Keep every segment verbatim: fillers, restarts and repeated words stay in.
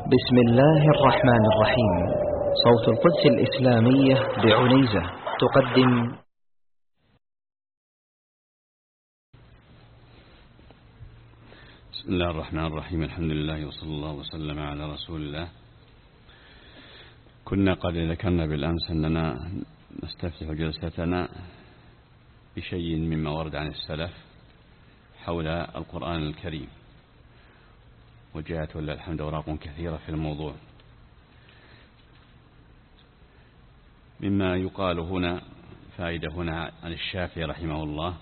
بسم الله الرحمن الرحيم. صوت القدس الإسلامية بعنيزة تقدم بسم الله الرحمن الرحيم. الحمد لله وصلى الله وسلم على رسول الله. كنا قد ذكرنا بالأمس أننا نستفتح جلستنا بشيء مما ورد عن السلف حول القرآن الكريم، وجاءت ولله الحمد أوراق كثيرة في الموضوع. مما يقال هنا فائدة هنا عن الشافعي رحمه الله.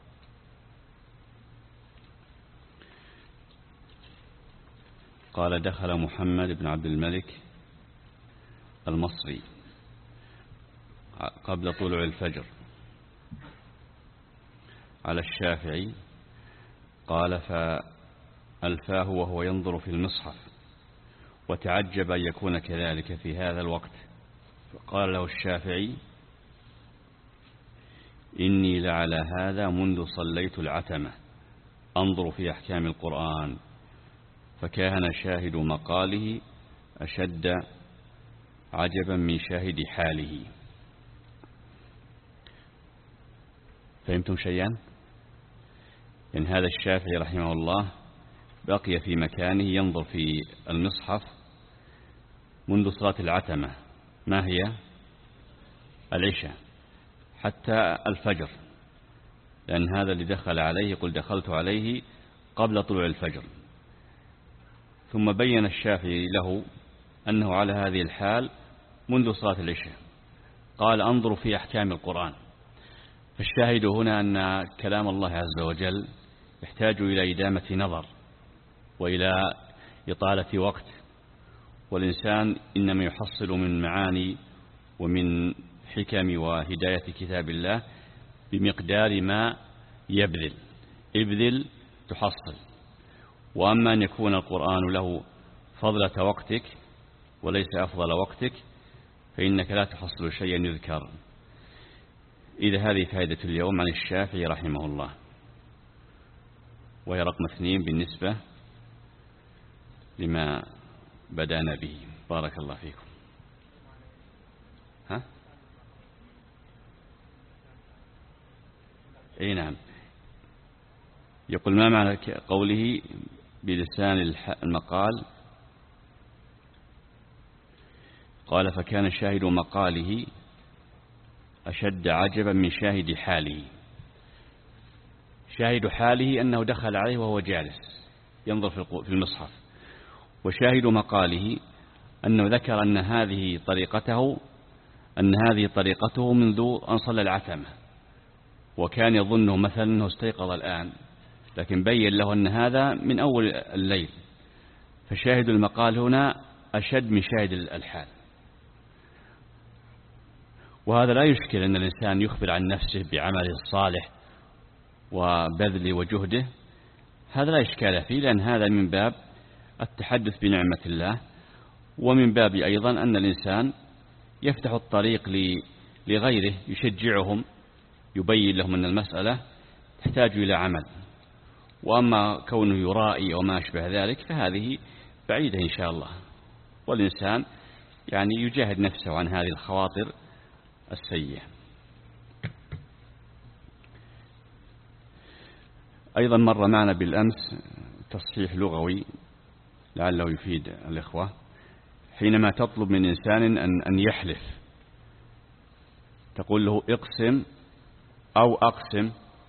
قال: دخل محمد بن عبد الملك المصري قبل طلوع الفجر على الشافعي، قال: فألفاه وهو ينظر في المصحف، وتعجب أن يكون كذلك في هذا الوقت، فقال له الشافعي: إني لعلى هذا منذ صليت العتمة أنظر في أحكام القرآن، فكان شاهد مقاله أشد عجبا من شاهد حاله. فهمتم شيئا؟ إن هذا الشافعي رحمه الله بقي في مكانه ينظر في المصحف منذ صلاة العتمة، ما هي؟ العشاء، حتى الفجر، لأن هذا اللي دخل عليه يقول: دخلت عليه قبل طلوع الفجر. ثم بين الشافعي له أنه على هذه الحال منذ صلاة العشاء، قال: أنظر في أحكام القرآن. فالشاهد هنا أن كلام الله عز وجل يحتاج إلى إدامة نظر وإلى إطالة وقت، والإنسان إنما يحصل من معاني ومن حكم وهداية كتاب الله بمقدار ما يبذل. ابذل تحصل. وأما أن يكون القرآن له فضلة وقتك وليس أفضل وقتك فإنك لا تحصل شيئا يذكر. إذا هذه فائدة اليوم عن الشافعي رحمه الله، وهي رقم اثنين بالنسبة لما بدأنا به. بارك الله فيكم. ها؟ أي نعم. يقول: ما معنى قوله بلسان المقال؟ قال: فكان شاهد مقاله أشد عجبا من شاهد حاله. شاهد حاله أنه دخل عليه وهو جالس ينظر في المصحف، وشاهد مقاله أنه ذكر أن هذه طريقته أن هذه طريقته منذ أن صلى العتمة، وكان يظنه مثلا أنه استيقظ الآن، لكن بين له أن هذا من أول الليل. فشاهد المقال هنا أشد من شاهد الحال. وهذا لا يشكل أن الإنسان يخبر عن نفسه بعمله الصالح وبذله وجهده، هذا لا إشكال فيه، لأن هذا من باب التحدث بنعمة الله، ومن باب أيضا أن الإنسان يفتح الطريق لغيره، يشجعهم، يبين لهم أن المسألة تحتاج إلى عمل. وأما كونه يرائي وما أشبه ذلك فهذه بعيدة إن شاء الله، والإنسان يعني يجاهد نفسه عن هذه الخواطر السيئة. أيضا مر معنا بالأمس تصحيح لغوي لعله يفيد الإخوة. حينما تطلب من إنسان أن يحلف تقول له: اقسم أو أقسم،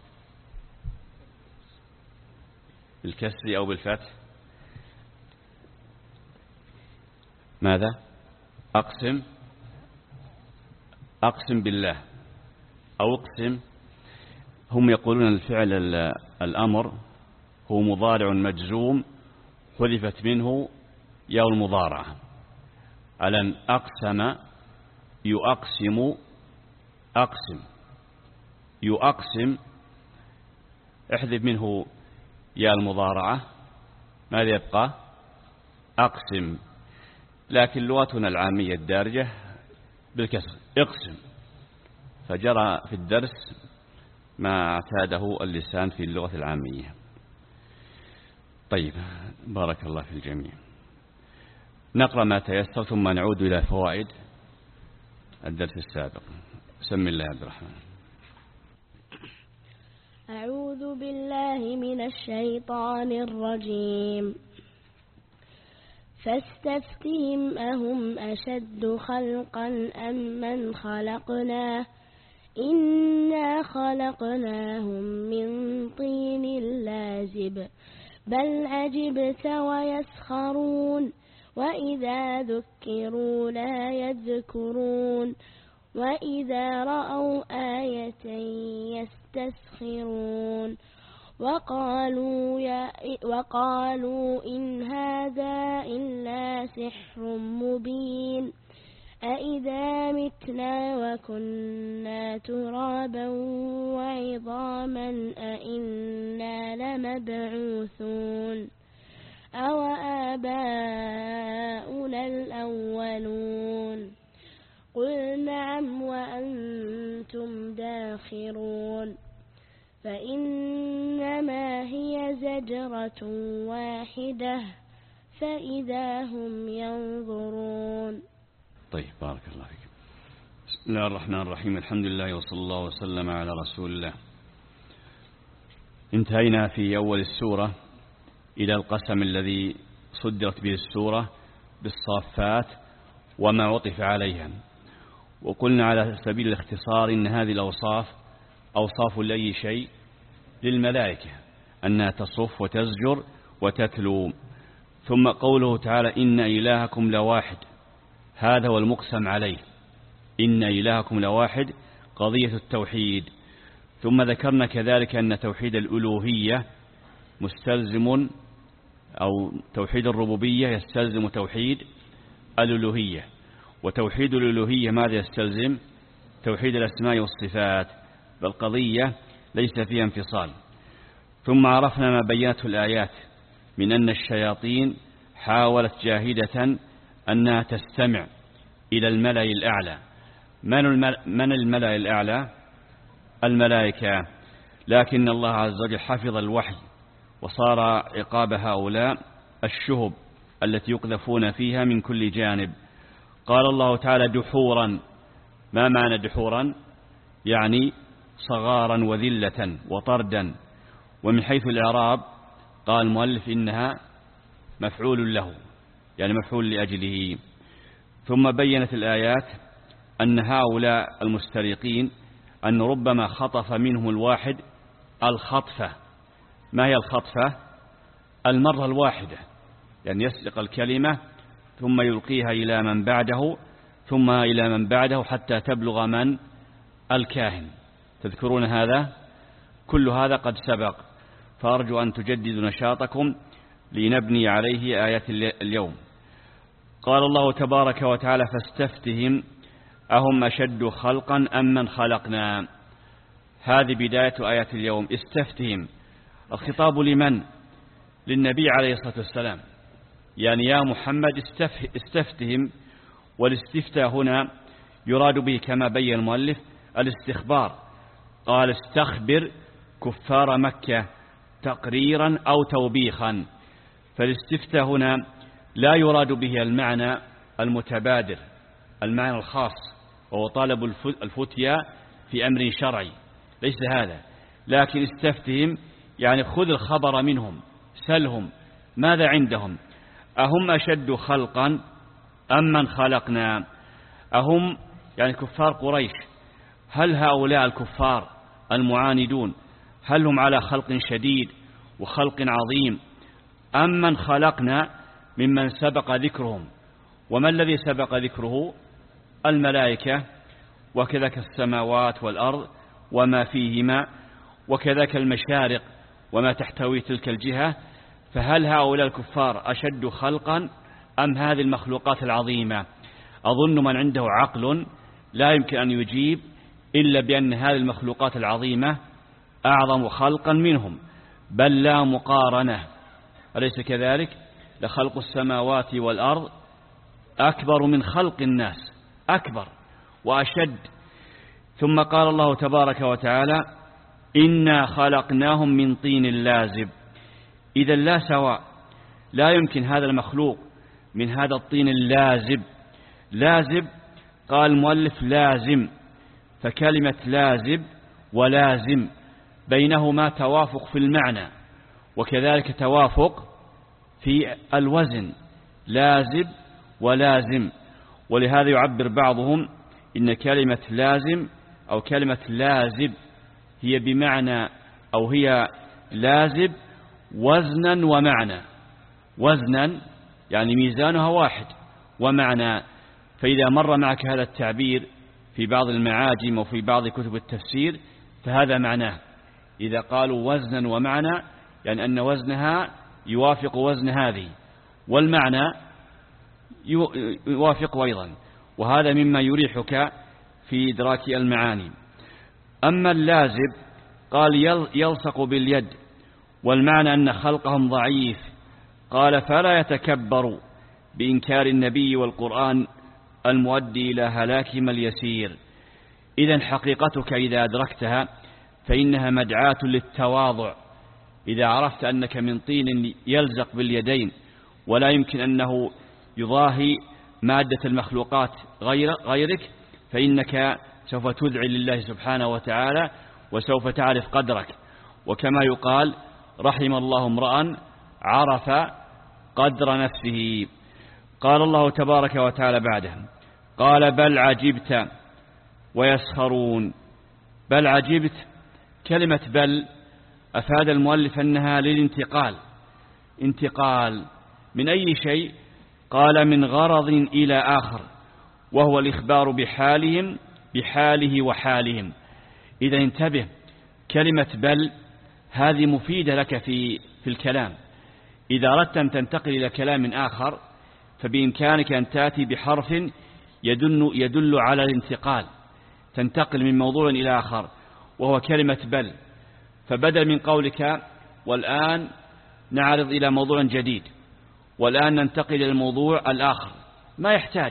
بالكسر أو بالفتح. ماذا؟ أقسم، أقسم بالله، أو اقسم. هم يقولون الفعل الأمر هو مضارع مجزوم حذفت منه ياء المضارعة. ألن أقسم يؤقسم، أقسم يؤقسم، احذف منه ياء المضارعة، ماذا يبقى؟ أقسم. لكن لغتنا العامية الدارجة بالكسر، اقسم. فجرى في الدرس ما اعتاده اللسان في اللغة العامية. طيب، بارك الله في الجميع. نقرأ ما تيسر ثم نعود إلى فوائد الدرس السابق. بسم الله عبد الرحمن. أعوذ بالله من الشيطان الرجيم. فاستفتهم أهم أشد خلقا أم من خلقنا إنا خلقناهم من طين لازب بل عجبت ويسخرون وإذا ذكروا لا يذكرون وإذا رأوا آية يستسخرون وقالوا, يا وقالوا إن هذا إلا سحر مبين أإذا متنا وكنا ترابا وعظاما أإنا لمبعوثون أو آباؤنا الأولون قل نعم وأنتم داخرون فإنما هي زجرة واحدة فإذا هم ينظرون. طيب بارك الله فيك. بسم الله الرحمن الرحيم. الحمد لله وصلى الله وسلم على رسول الله. انتهينا في أول السورة إلى القسم الذي صدرت به السورة بالصافات وما عطف عليها، وقلنا على سبيل الاختصار إن هذه الأوصاف أوصاف لأي شيء للملائكة أنها تصف وتزجر وتتلو. ثم قوله تعالى إن إلهكم لواحد، هذا هو المقسم عليه، إن إلهكم لواحد قضية التوحيد. ثم ذكرنا كذلك أن توحيد الألوهية مستلزم أو توحيد الربوبية يستلزم توحيد الألوهية، وتوحيد الألوهية ماذا يستلزم؟ توحيد الأسماء والصفات، فالقضية ليس فيها انفصال. ثم عرفنا ما بينته الآيات من أن الشياطين حاولت جاهدة أنها تستمع إلى الملأ الأعلى. من الملأ الأعلى؟ الملائكة، لكن الله عز وجل حفظ الوحي وصار عقاب هؤلاء الشهب التي يقذفون فيها من كل جانب. قال الله تعالى دحورا. ما معنى دحورا؟ يعني صغارا وذلة وطردا. ومن حيث الإعراب قال المؤلف إنها مفعول له، يعني مفعول لأجله. ثم بينت الآيات أن هؤلاء المسترقين أن ربما خطف منهم الواحد الخطفة. ما هي الخطفة؟ المرة الواحدة، يعني يسرق الكلمة ثم يلقيها إلى من بعده ثم إلى من بعده حتى تبلغ من؟ الكاهن. تذكرون هذا؟ كل هذا قد سبق، فأرجو أن تجددوا نشاطكم لنبني عليه آيات اليوم. قال الله تبارك وتعالى فاستفتهم أهم أشد خلقا أم من خلقنا. هذه بداية آيات اليوم. استفتهم، الخطاب لمن؟ للنبي عليه الصلاة والسلام، يعني يا محمد استفتهم. والاستفتاء هنا يراد به كما بين المؤلف الاستخبار. قال استخبر كفار مكة تقريرا أو توبيخا. فالاستفتاء هنا لا يراد به المعنى المتبادر، المعنى الخاص وهو طالب الفتيا في أمر شرعي، ليس هذا. لكن استفتهم يعني خذ الخبر منهم، سلهم ماذا عندهم. أهم أشد خلقا أم من خلقنا. أهم يعني كفار قريش، هل هؤلاء الكفار المعاندون هل هم على خلق شديد وخلق عظيم أم من خلقنا ممن سبق ذكرهم؟ وما الذي سبق ذكره؟ الملائكة، وكذلك السماوات والأرض وما فيهما، وكذلك المشارق وما تحتوي تلك الجهة. فهل هؤلاء الكفار أشد خلقا أم هذه المخلوقات العظيمة؟ أظن من عنده عقل لا يمكن أن يجيب إلا بأن هذه المخلوقات العظيمة أعظم خلقا منهم، بل لا مقارنة. أليس كذلك؟ لخلق السماوات والأرض أكبر من خلق الناس، أكبر وأشد. ثم قال الله تبارك وتعالى إنا خلقناهم من طين لازب. إذا لا سواء، لا يمكن هذا المخلوق من هذا الطين اللازب. لازب قال المؤلف لازم، فكلمة لازب ولازم بينهما توافق في المعنى وكذلك توافق في الوزن، لازب ولازم. ولهذا يعبر بعضهم إن كلمة لازم أو كلمة لازب هي بمعنى أو هي لازب وزنا ومعنى. وزنا يعني ميزانها واحد، ومعنى فإذا مر معك هذا التعبير في بعض المعاجم وفي بعض كتب التفسير فهذا معناه. إذا قالوا وزنا ومعنى يعني أن وزنها يوافق وزن هذه، والمعنى يوافق أيضا، وهذا مما يريحك في إدراك المعاني. أما اللازب قال يلصق باليد، والمعنى أن خلقهم ضعيف. قال فلا يتكبر بإنكار النبي والقرآن المؤدي إلى هلاكهم اليسير. إذن حقيقتك إذا أدركتها فإنها مدعاة للتواضع. إذا عرفت أنك من طين يلزق باليدين ولا يمكن أنه يضاهي مادة المخلوقات غير غيرك فإنك سوف تذعن لله سبحانه وتعالى وسوف تعرف قدرك. وكما يقال رحم الله امرأ عرف قدر نفسه. قال الله تبارك وتعالى بعده قال بل عجبت ويسخرون. بل عجبت، كلمة بل أفاد المؤلف أنها للانتقال، انتقال من أي شيء؟ قال من غرض إلى آخر، وهو الإخبار بحالهم بحاله وحالهم. إذا انتبه، كلمة بل هذه مفيدة لك في في الكلام. إذا أردت أن تنتقل إلى كلام آخر فبإمكانك أن تأتي بحرف يدل, يدل على الانتقال، تنتقل من موضوع إلى آخر، وهو كلمة بل. فبدل من قولك والآن نعرض إلى موضوع جديد، والآن ننتقل إلى الموضوع الآخر، ما يحتاج.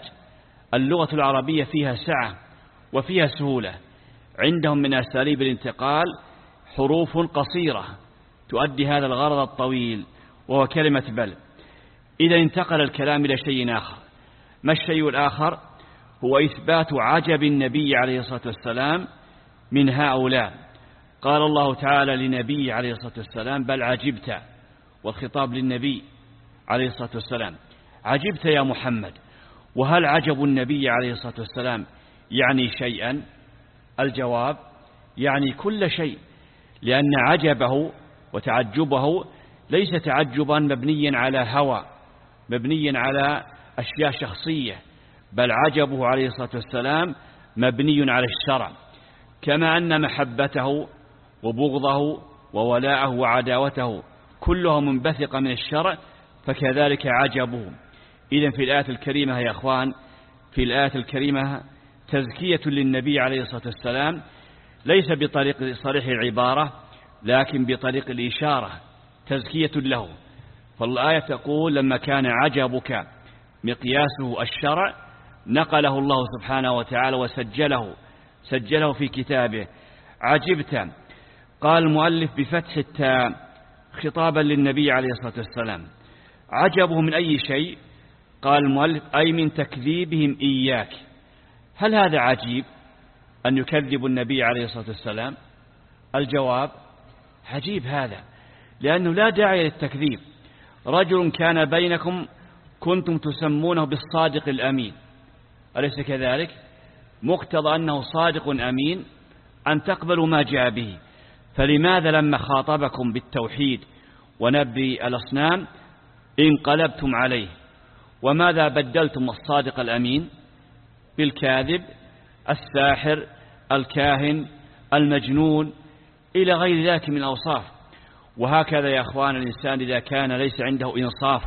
اللغة العربية فيها سعة وفيها سهولة. عندهم من أساليب الانتقال حروف قصيرة تؤدي هذا الغرض الطويل، وهو كلمة بل. إذا انتقل الكلام إلى شيء آخر. ما الشيء الآخر؟ هو إثبات عجب النبي عليه الصلاة والسلام من هؤلاء. قال الله تعالى لنبي عليه الصلاة والسلام بل عجبت، والخطاب للنبي عليه الصلاة والسلام، عجبت يا محمد. وهل عجب النبي عليه الصلاة والسلام يعني شيئا؟ الجواب يعني كل شيء، لأن عجبه وتعجبه ليس تعجبا مبنيا على هوى، مبنيا على أشياء شخصية، بل عجبه عليه الصلاة والسلام مبني على الشرع. كما أن محبته وبغضه وولاءه وعداوته كلها منبثقة من الشرع، فكذلك عجبه. إذن في الآية الكريمة يا أخوان، في الآية الكريمة تزكية للنبي عليه الصلاة والسلام، ليس بطريق صريح العبارة لكن بطريق الإشارة، تزكية له. فالآية تقول لما كان عجبك مقياسه الشرع نقله الله سبحانه وتعالى وسجله سجله في كتابه. عجبت، قال المؤلف بفتح التاء خطابا للنبي عليه الصلاة والسلام. عجبه من أي شيء؟ قال المؤلف أي من تكذيبهم إياك. هل هذا عجيب أن يكذب النبي عليه الصلاة والسلام؟ الجواب عجيب هذا، لأنه لا داعي للتكذيب. رجل كان بينكم كنتم تسمونه بالصادق الأمين، أليس كذلك؟ مقتضى أنه صادق أمين أن تقبلوا ما جاء به. فلماذا لما خاطبكم بالتوحيد ونبي الأصنام انقلبتم عليه؟ وماذا بدلتم الصادق الأمين؟ بالكاذب، الساحر، الكاهن، المجنون، إلى غير ذلك من أوصاف. وهكذا يا أخوان الإنسان إذا كان ليس عنده إنصاف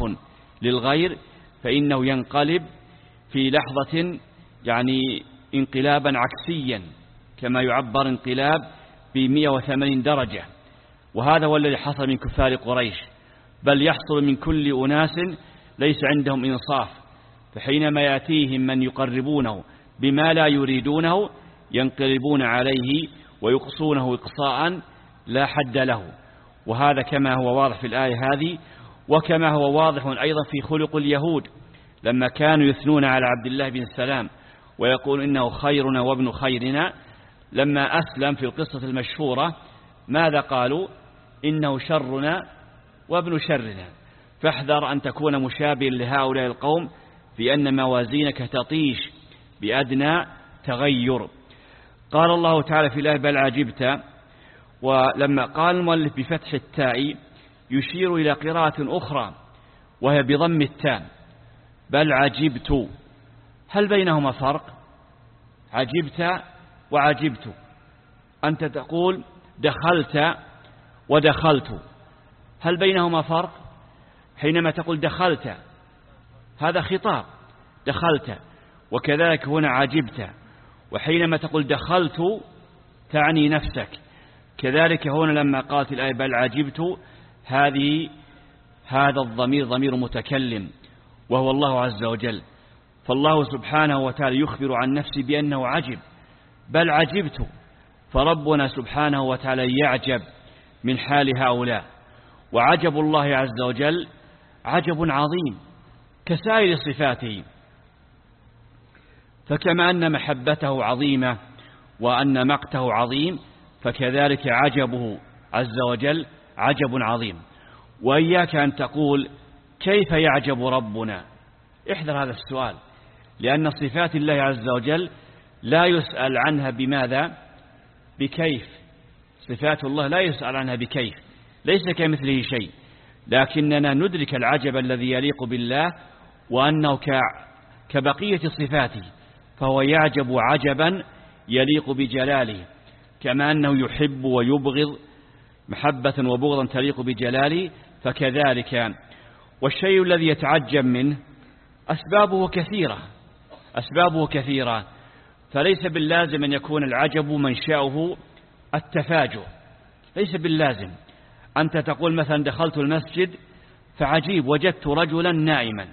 للغير فإنه ينقلب في لحظة يعني انقلابا عكسيا، كما يعبر انقلاب بمئة وثمانين درجة. وهذا هو الذي حصل من كفار قريش، بل يحصل من كل أناس ليس عندهم إنصاف. فحينما يأتيهم من يقربونه بما لا يريدونه ينقلبون عليه ويقصونه إقصاء لا حد له. وهذا كما هو واضح في الآية هذه، وكما هو واضح أيضا في خلق اليهود. لما كانوا يثنون على عبد الله بن سلام ويقول إنه خيرنا وابن خيرنا، لما أسلم في القصة المشهورة ماذا قالوا؟ إنه شرنا وابن شرنا. فاحذر أن تكون مشابها لهؤلاء القوم في أن موازينك تطيش بأدنى تغير. قال الله تعالى في الآية بل عجبت، ولما قال المؤلف بفتح التاء يشير إلى قراءة أخرى وهي بضم التاء بل عجبت. هل بينهما فرق؟ عجبت وعجبت. أنت تقول دخلت ودخلت، هل بينهما فرق؟ حينما تقول دخلت هذا خطاب دخلت، وكذلك هنا عجبت. وحينما تقول دخلت تعني نفسك. كذلك هنا لما قالت الآية بل عجبت، هذه هذا الضمير ضمير متكلم وهو الله عز وجل، فالله سبحانه وتعالى يخبر عن نفسه بأنه عجب بل عجبت. فربنا سبحانه وتعالى يعجب من حال هؤلاء، وعجب الله عز وجل عجب عظيم كسائر صفاته. فكما أن محبته عظيمة وأن مقته عظيم، فكذلك عجبه عز وجل عجب عظيم. وإياك أن تقول كيف يعجب ربنا، احذر هذا السؤال، لأن صفات الله عز وجل لا يسأل عنها بماذا؟ بكيف. صفات الله لا يسأل عنها بكيف، ليس كمثله شيء، لكننا ندرك العجب الذي يليق بالله وأنه كبقية صفاته، فهو يعجب عجبا يليق بجلاله، كما أنه يحب ويبغض محبة وبغضا تليق بجلاله، فكذلك. والشيء الذي يتعجب منه أسبابه كثيرة أسبابه كثيرة فليس باللازم أن يكون العجب منشأه التفاجؤ، ليس باللازم. أنت تقول مثلا دخلت المسجد فعجيب وجدت رجلا نائما،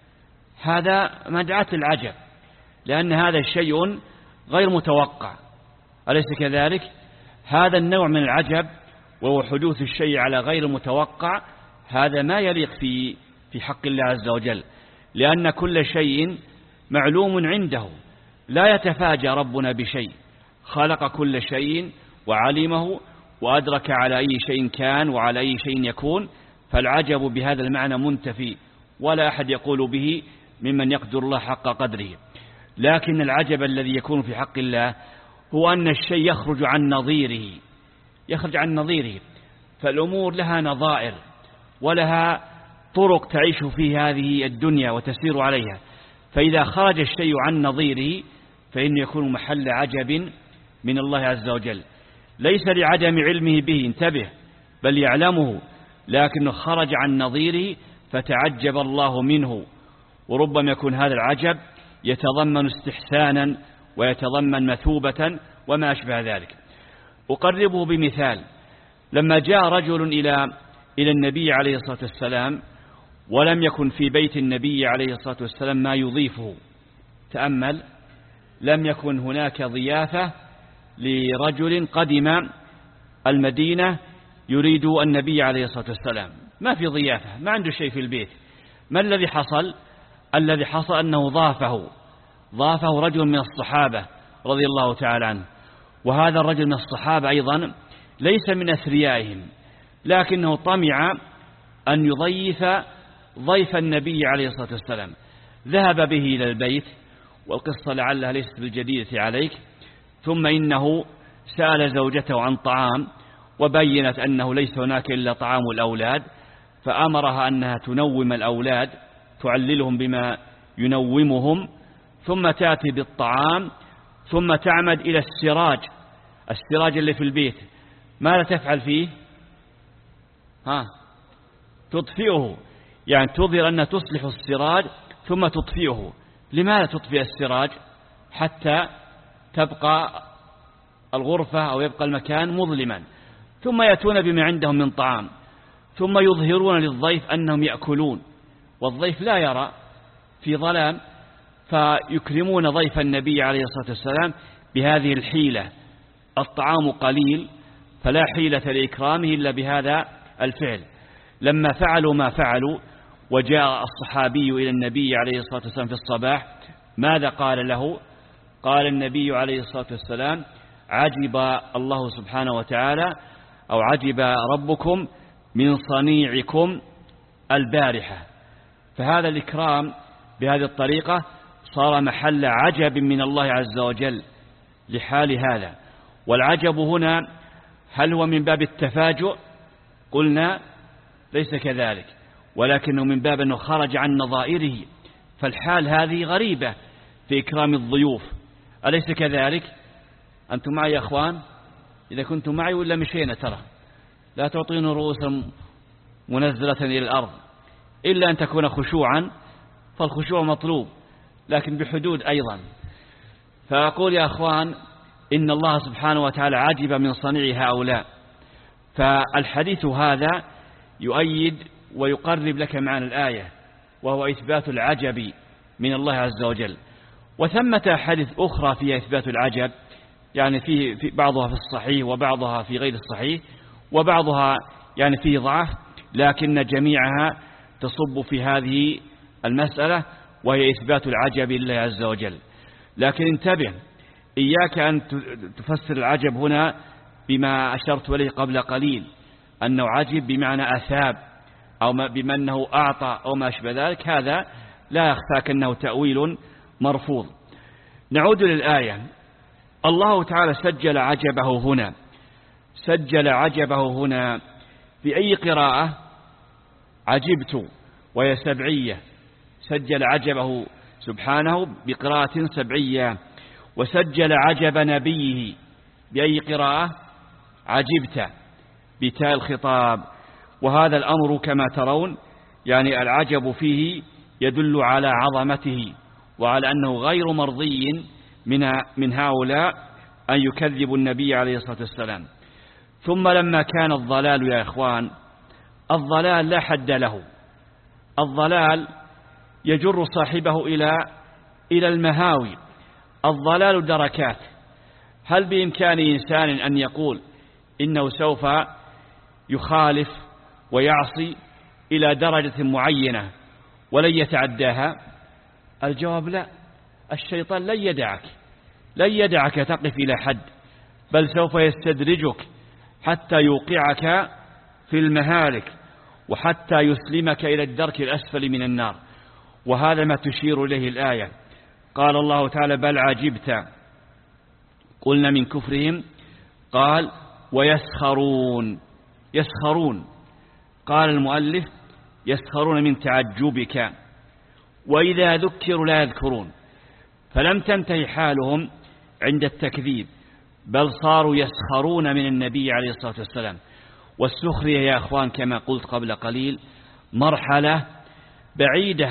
هذا مدعاة العجب، لأن هذا شيء غير متوقع، أليس كذلك؟ هذا النوع من العجب وهو حدوث الشيء على غير المتوقع، هذا ما يليق في في حق الله عز وجل، لأن كل شيء معلوم عنده، لا يتفاجأ ربنا بشيء، خلق كل شيء وعلمه وأدرك على أي شيء كان وعلى أي شيء يكون. فالعجب بهذا المعنى منتفي، ولا أحد يقول به ممن يقدر الله حق قدره. لكن العجب الذي يكون في حق الله هو أن الشيء يخرج عن نظيره يخرج عن نظيره فالأمور لها نظائر ولها طرق تعيش في هذه الدنيا وتسير عليها، فإذا خرج الشيء عن نظيره فإنه يكون محل عجب من الله عز وجل، ليس لعدم علمه به، انتبه، بل يعلمه، لكنه خرج عن نظيره فتعجب الله منه. وربما يكون هذا العجب يتضمن استحسانا ويتضمن مثوبة وما أشبه ذلك. أقربه بمثال. لما جاء رجل إلى إلى النبي عليه الصلاة والسلام ولم يكن في بيت النبي عليه الصلاة والسلام ما يضيفه، تأمل، لم يكن هناك ضيافة لرجل قدم المدينة يريد النبي عليه الصلاة والسلام، ما في ضيافة، ما عنده شيء في البيت. ما الذي حصل؟ الذي حصل أنه ضافه ضافه رجل من الصحابة رضي الله تعالى عنه، وهذا الرجل من الصحابة أيضا ليس من أثريائهم، لكنه طمع أن يضيف ضيف النبي عليه الصلاة والسلام، ذهب به إلى البيت، والقصة لعلها ليست بالجديدة عليك. ثم إنه سأل زوجته عن طعام وبينت أنه ليس هناك إلا طعام الأولاد، فأمرها أنها تنوم الأولاد، تعللهم بما ينومهم، ثم تأتي بالطعام، ثم تعمد إلى السراج السراج اللي في البيت. ماذا تفعل فيه؟ ها تطفئه، يعني تظهر أنها تصلح السراج ثم تطفئه. لماذا تطفئ السراج؟ حتى تبقى الغرفة أو يبقى المكان مظلما. ثم يأتون بما عندهم من طعام، ثم يظهرون للضيف أنهم يأكلون، والضيف لا يرى في ظلام، فيكرمون ضيف النبي عليه الصلاة والسلام بهذه الحيلة. الطعام قليل فلا حيلة لإكرامه إلا بهذا الفعل. لما فعلوا ما فعلوا وجاء الصحابي إلى النبي عليه الصلاة والسلام في الصباح، ماذا قال له؟ قال النبي عليه الصلاة والسلام: عجب الله سبحانه وتعالى أو عجب ربكم من صنيعكم البارحة. فهذا الإكرام بهذه الطريقة صار محل عجب من الله عز وجل لحال هذا. والعجب هنا هل هو من باب التفاجؤ؟ قلنا ليس كذلك، ولكنه من باب أنه خرج عن نظائره، فالحال هذه غريبة في إكرام الضيوف، أليس كذلك؟ أنتم معي يا أخوان؟ إذا كنتم معي ولا مشينا، ترى لا تعطينوا رؤوسا منزلة إلى الأرض، إلا أن تكون خشوعا، فالخشوع مطلوب لكن بحدود أيضا. فأقول يا أخوان إن الله سبحانه وتعالى عجب من صنيع هؤلاء. فالحديث هذا يؤيد ويقرب لك معنى الآية، وهو إثبات العجب من الله عز وجل. وثمة أحاديث أخرى فيها إثبات العجب، يعني فيه في بعضها في الصحيح وبعضها في غير الصحيح، وبعضها يعني فيه ضعف، لكن جميعها تصب في هذه المسألة، وهي إثبات العجب لله عز وجل. لكن انتبه، إياك أن تفسر العجب هنا بما أشرت إليه قبل قليل، أنه عجب بمعنى أثاب أو بما أنه أعطى أو ما أشبه ذلك، هذا لا يخفاك أنه تأويل مرفوض. نعود للآية. الله تعالى سجل عجبه هنا، سجل عجبه هنا في أي قراءة؟ عجبت، وهي سبعية، سجل عجبه سبحانه بقراءة سبعية. وسجل عجب نبيه بأي قراءة؟ عجبت، بتاء الخطاب. وهذا الأمر كما ترون يعني العجب فيه يدل على عظمته، وعلى أنه غير مرضي من من هؤلاء أن يكذبوا النبي عليه الصلاة والسلام. ثم لما كان الضلال يا إخوان، الضلال لا حد له، الضلال يجر صاحبه إلى إلى المهاوي، الضلال دركات. هل بإمكان إنسان أن يقول إنه سوف يخالف ويعصي إلى درجة معينة ولن يتعداها؟ الجواب لا، الشيطان لن يدعك لن يدعك تقف إلى حد، بل سوف يستدرجك حتى يوقعك في المهالك، وحتى يسلمك إلى الدرك الأسفل من النار. وهذا ما تشير إليه الآية. قال الله تعالى: بل عجبت. قلنا من كفرهم، قال: ويسخرون، يسخرون. قال المؤلف: يسخرون من تعجبك، وإذا ذكروا لا يذكرون. فلم تنتهي حالهم عند التكذيب، بل صاروا يسخرون من النبي عليه الصلاة والسلام. والسخرية يا أخوان كما قلت قبل قليل مرحلة بعيدة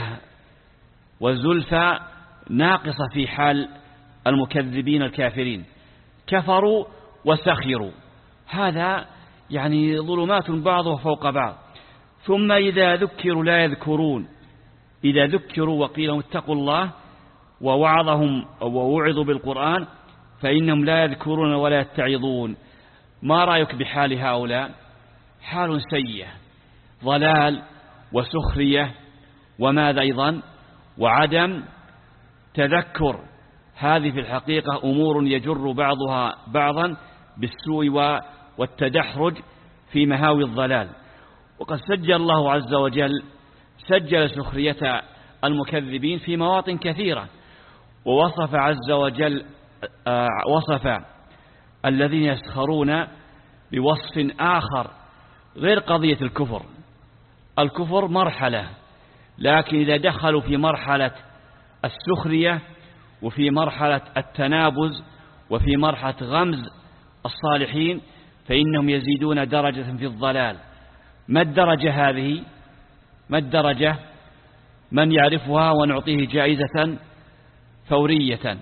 وزلفى ناقصة في حال المكذبين الكافرين، كفروا وسخروا، هذا يعني ظلمات بعضها فوق بعض. ثم إذا ذكروا لا يذكرون، إذا ذكروا وقيل لهم اتقوا الله ووعظهم ووعظوا بالقرآن فإنهم لا يذكرون ولا يتعظون. ما رأيك بحال هؤلاء؟ حال سيئة، ضلال وسخرية، وماذا أيضا؟ وعدم تذكر. هذه في الحقيقة أمور يجر بعضها بعضا بالسوء والتدحرج في مهاوي الضلال. وقد سجل الله عز وجل سجل سخرية المكذبين في مواطن كثيرة، ووصف عز وجل آه وصف الذين يسخرون بوصف آخر غير قضية الكفر. الكفر مرحلة، لكن إذا دخلوا في مرحلة السخرية وفي مرحلة التنابز وفي مرحلة غمز الصالحين فإنهم يزيدون درجة في الضلال. ما الدرجة هذه؟ ما الدرجة؟ من يعرفها ونعطيه جائزة فورية؟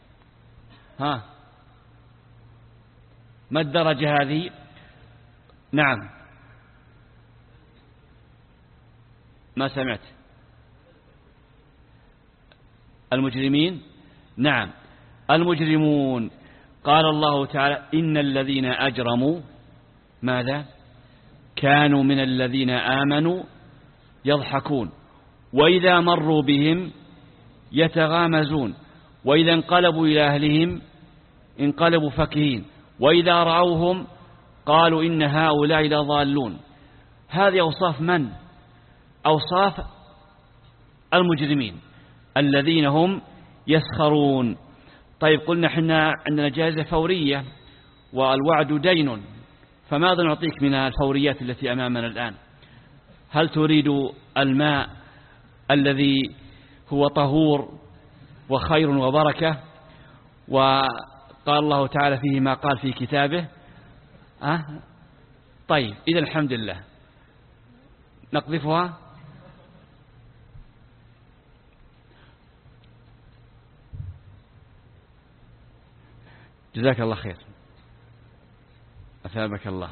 ها، ما الدرجة هذه؟ نعم، ما سمعت. المجرمين، نعم المجرمون. قال الله تعالى: إن الذين أجرموا ماذا؟ كانوا من الذين آمنوا يضحكون. وإذا مروا بهم يتغامزون وإذا انقلبوا إلى أهلهم انقلبوا فكهين وإذا رأوهم قالوا إن هؤلاء لضالون. هذه أوصاف من؟ أوصاف المجرمين الذين هم يسخرون. طيب قلنا حنا عندنا جائزة فورية والوعد دين، فماذا نعطيك من الفوريات التي أمامنا الآن؟ هل تريد الماء الذي هو طهور وخير وبركة وقال الله تعالى فيه ما قال في كتابه؟ أه؟ طيب إذا الحمد لله نقذفها. جزاك الله خير، أثابك الله.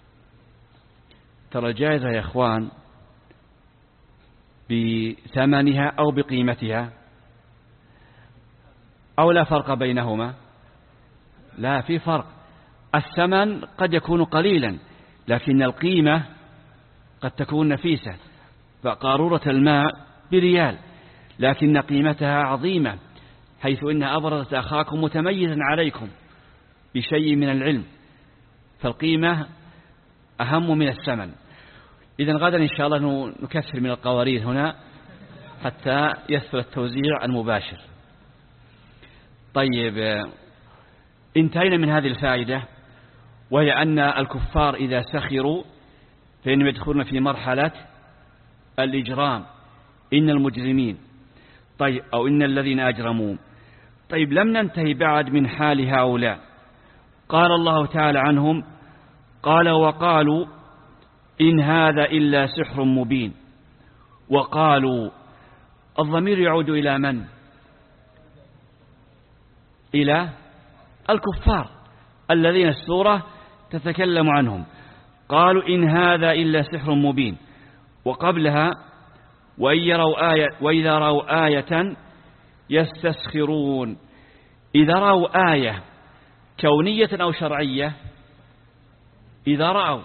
ترى الجائزة يا إخوان بثمنها أو بقيمتها أو لا فرق بينهما؟ لا، في فرق. الثمن قد يكون قليلا لكن القيمة قد تكون نفيسة. فقارورة الماء بريال لكن قيمتها عظيمة، حيث إنها أبرزت أخاكم متميزا عليكم بشيء من العلم، فالقيمة أهم من الثمن. إذا غدا إن شاء الله نكثر من القوارير هنا حتى يسهل التوزيع المباشر. طيب انتهينا من هذه الفائدة، وهي أن الكفار إذا سخروا فإنهم يدخلون في مرحلة الإجرام، إن المجرمين طيب أو إن الذين أجرموا. طيب لم ننتهي بعد من حال هؤلاء. قال الله تعالى عنهم قال وقالوا إن هذا إلا سحر مبين. وقالوا الضمير يعود إلى من؟ إلى الكفار الذين السورة تتكلم عنهم. قالوا إن هذا إلا سحر مبين. وقبلها وإن يروا آية وإذا رأوا آية يستسخرون. إذا رأوا آية كونية أو شرعية؟ إذا رأوا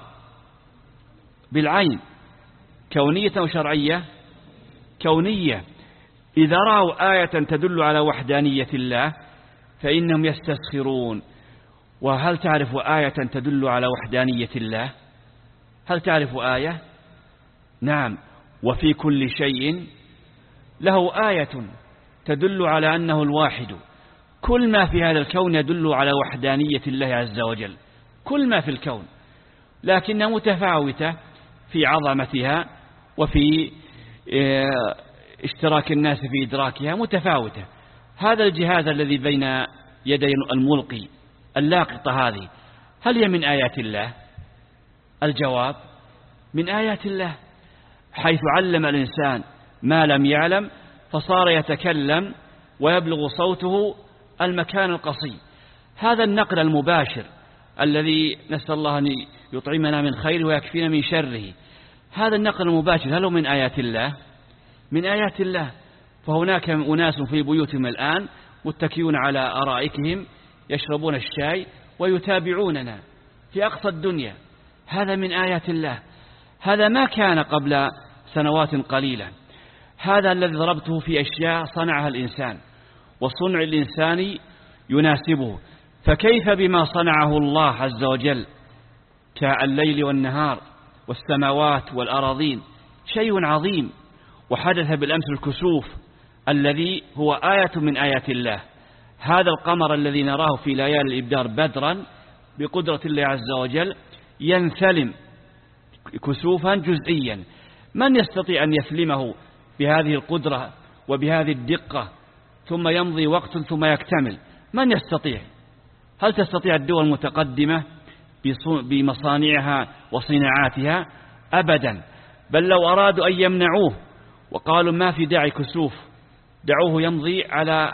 بالعين كونية أو شرعية؟ كونية. إذا رأوا آية تدل على وحدانية الله فإنهم يستسخرون. وهل تعرف آية تدل على وحدانية الله؟ هل تعرف آية؟ نعم، وفي كل شيء له آية تدل على أنه الواحد. كل ما في هذا الكون يدل على وحدانية الله عز وجل، كل ما في الكون، لكنها متفاوتة في عظمتها وفي اشتراك الناس في إدراكها متفاوتة. هذا الجهاز الذي بين يدي الملقي اللاقطة هذه هل هي من آيات الله؟ الجواب من آيات الله، حيث علم الإنسان ما لم يعلم فصار يتكلم ويبلغ صوته المكان القصي. هذا النقل المباشر الذي نسأل الله أن يطعمنا من خيره ويكفينا من شره، هذا النقل المباشر هل هو من آيات الله؟ من آيات الله. فهناك أناس في بيوتهم الآن متكئون على أرائكهم يشربون الشاي ويتابعوننا في أقصى الدنيا، هذا من آيات الله. هذا ما كان قبل سنوات قليلة. هذا الذي ضربته في أشياء صنعها الإنسان، وصنع الإنسان يناسبه، فكيف بما صنعه الله عز وجل كالليل والنهار والسماوات والأراضين؟ شيء عظيم. وحدث بالأمس الكسوف الذي هو آية من آيات الله. هذا القمر الذي نراه في ليالي الإبدار بدرا بقدرة الله عز وجل ينثلم كسوفا جزئيا. من يستطيع أن يسلمه بهذه القدرة وبهذه الدقة ثم يمضي وقت ثم يكتمل؟ من يستطيع؟ هل تستطيع الدول المتقدمة بمصانعها وصناعاتها؟ أبدا. بل لو أرادوا أن يمنعوه وقالوا ما في داعي كسوف، دعوه يمضي على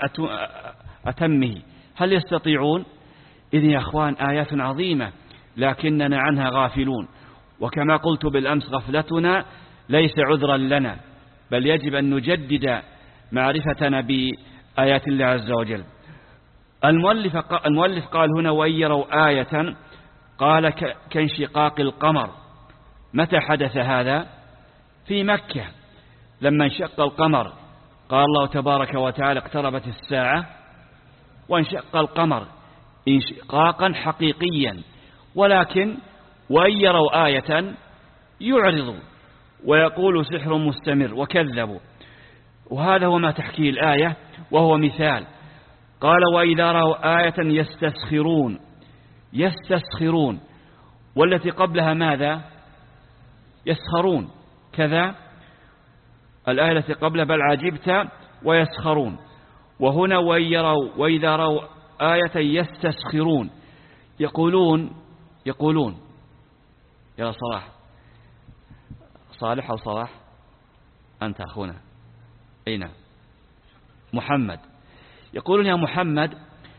أتمه، هل يستطيعون؟ إذن يا أخوان آيات عظيمة لكننا عنها غافلون. وكما قلت بالأمس غفلتنا ليس عذرا لنا، بل يجب أن نجدد معرفتنا بآيات الله عز وجل. المؤلف المؤلف قال هنا وإن يروا آية، قال كانشقاق القمر. متى حدث هذا؟ في مكة لما انشق القمر قال الله تبارك وتعالى اقتربت الساعة، وانشق القمر انشقاقا حقيقيا، ولكن وإن يروا آية يعرضوا ويقولوا سحر مستمر وكذبوا. وهذا هو ما تحكيه الآية، وهو مثال. قال وإذا رأوا آية يستسخرون، يستسخرون، والتي قبلها ماذا؟ يسخرون كذا. الآية التي قبلها بل عجبت ويسخرون، وهنا وإن يروا وإذا رأوا آية يستسخرون، يقولون يقولون يا صلاح، صالح أو صلاح أنت أخونا أين محمد، يقولون يا محمد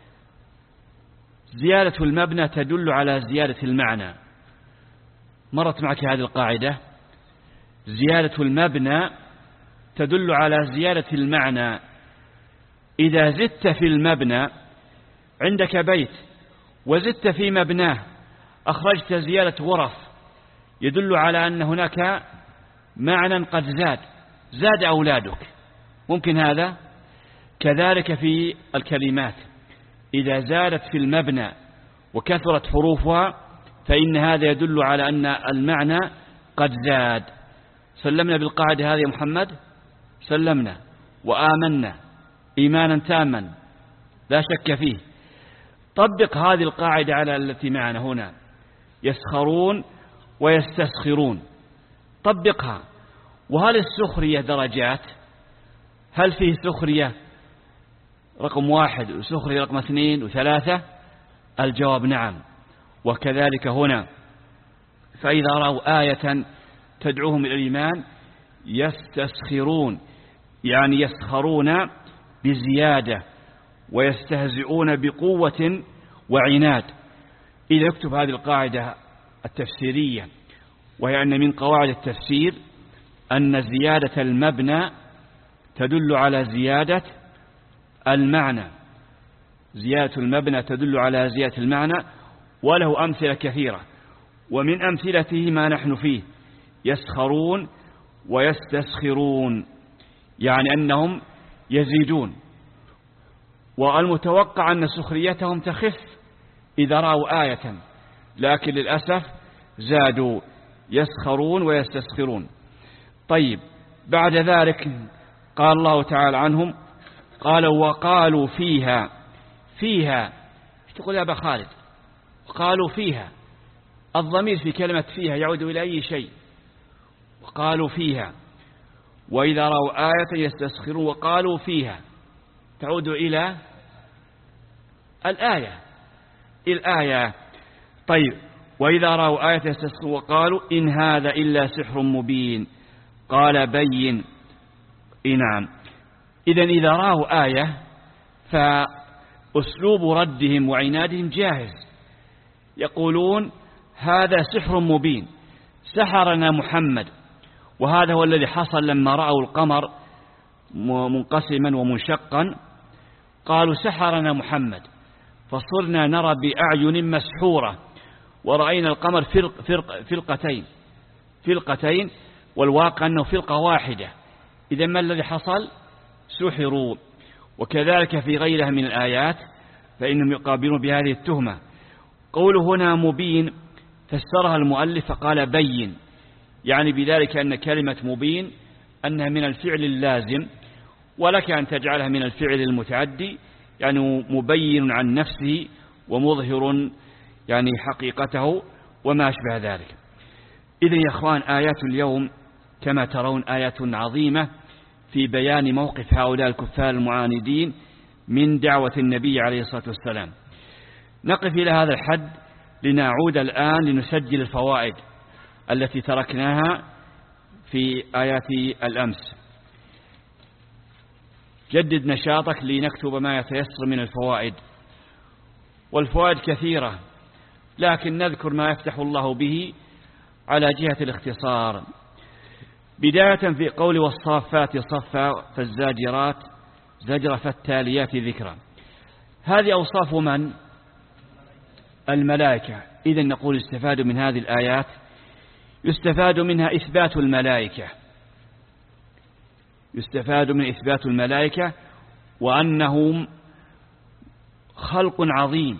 زيادة المبنى تدل على زيادة المعنى. مرت معك هذه القاعدة؟ زيادة المبنى تدل على زيادة المعنى. إذا زدت في المبنى، عندك بيت وزدت في مبناه أخرجت زيادة غرف، يدل على أن هناك معنى قد زاد، زاد أولادك، ممكن هذا؟ كذلك في الكلمات، إذا زادت في المبنى وكثرت حروفها فإن هذا يدل على أن المعنى قد زاد. سلمنا بالقاعدة هذه يا محمد؟ سلمنا وآمنا إيمانا تاما لا شك فيه. طبق هذه القاعدة على التي معنا هنا، يسخرون ويستسخرون، طبقها. وهل السخرية درجات؟ هل فيه سخرية رقم واحد وسخرية رقم اثنين وثلاثة؟ الجواب نعم. وكذلك هنا، فإذا رأوا آية تدعوهم إلى الإيمان يستسخرون، يعني يسخرون بزيادة ويستهزئون بقوة وعناد. إذا يكتب هذه القاعدة التفسيرية، وهي أن من قواعد التفسير أن زيادة المبنى تدل على زيادة المعنى، زيادة المبنى تدل على زيادة المعنى، وله أمثلة كثيرة، ومن أمثلته ما نحن فيه، يسخرون ويستسخرون، يعني أنهم يزيدون. والمتوقع أن سخريتهم تخف إذا رأوا آية، لكن للأسف زادوا، يسخرون ويستسخرون. طيب، بعد ذلك قال الله تعالى عنهم، قال وقالوا فيها، فيها تقول يا أبا خالد؟ قالوا فيها، الضمير في كلمة فيها يعود إلى أي شيء؟ وقالوا فيها، وإذا رأوا آية يستسخرون، وقالوا فيها تعود إلى الآية، الآية. طيب، وإذا رأوا آية يستسخرون وقالوا إن هذا إلا سحر مبين، قال بين. نعم، إذن إذا رأوا آية فأسلوب ردهم وعنادهم جاهز، يقولون هذا سحر مبين، سحرنا محمد. وهذا هو الذي حصل لما رأوا القمر منقسما ومنشقا، قالوا سحرنا محمد، فصرنا نرى بأعين مسحورة، ورأينا القمر فرق فرق فرقتين فرقتين والواقع أنه فرقة واحدة. إذا ما الذي حصل؟ سحروا. وكذلك في غيرها من الآيات فإنهم يقابلون بهذه التهمة. قوله هنا مبين فسرها المؤلف فقال بين، يعني بذلك أن كلمة مبين أنها من الفعل اللازم، ولك أن تجعلها من الفعل المتعدي، يعني مبين عن نفسه ومظهر يعني حقيقته وما أشبه ذلك. إذن يا أخوان، آيات اليوم كما ترون آيات عظيمة في بيان موقف هؤلاء الكفار المعاندين من دعوة النبي عليه الصلاة والسلام. نقف إلى هذا الحد لنعود الآن لنسجل الفوائد التي تركناها في آيات الأمس. جدد نشاطك لنكتب ما يتيسر من الفوائد، والفوائد كثيرة، لكن نذكر ما يفتح الله به على جهة الاختصار. بداية في قول والصافات صفا فالزاجرات زجر فالتاليات ذكرا. هذه أوصاف من؟ الملائكة. إذن نقول استفاد من هذه الآيات، يستفاد منها إثبات الملائكة، يستفاد من إثبات الملائكة وأنهم خلق عظيم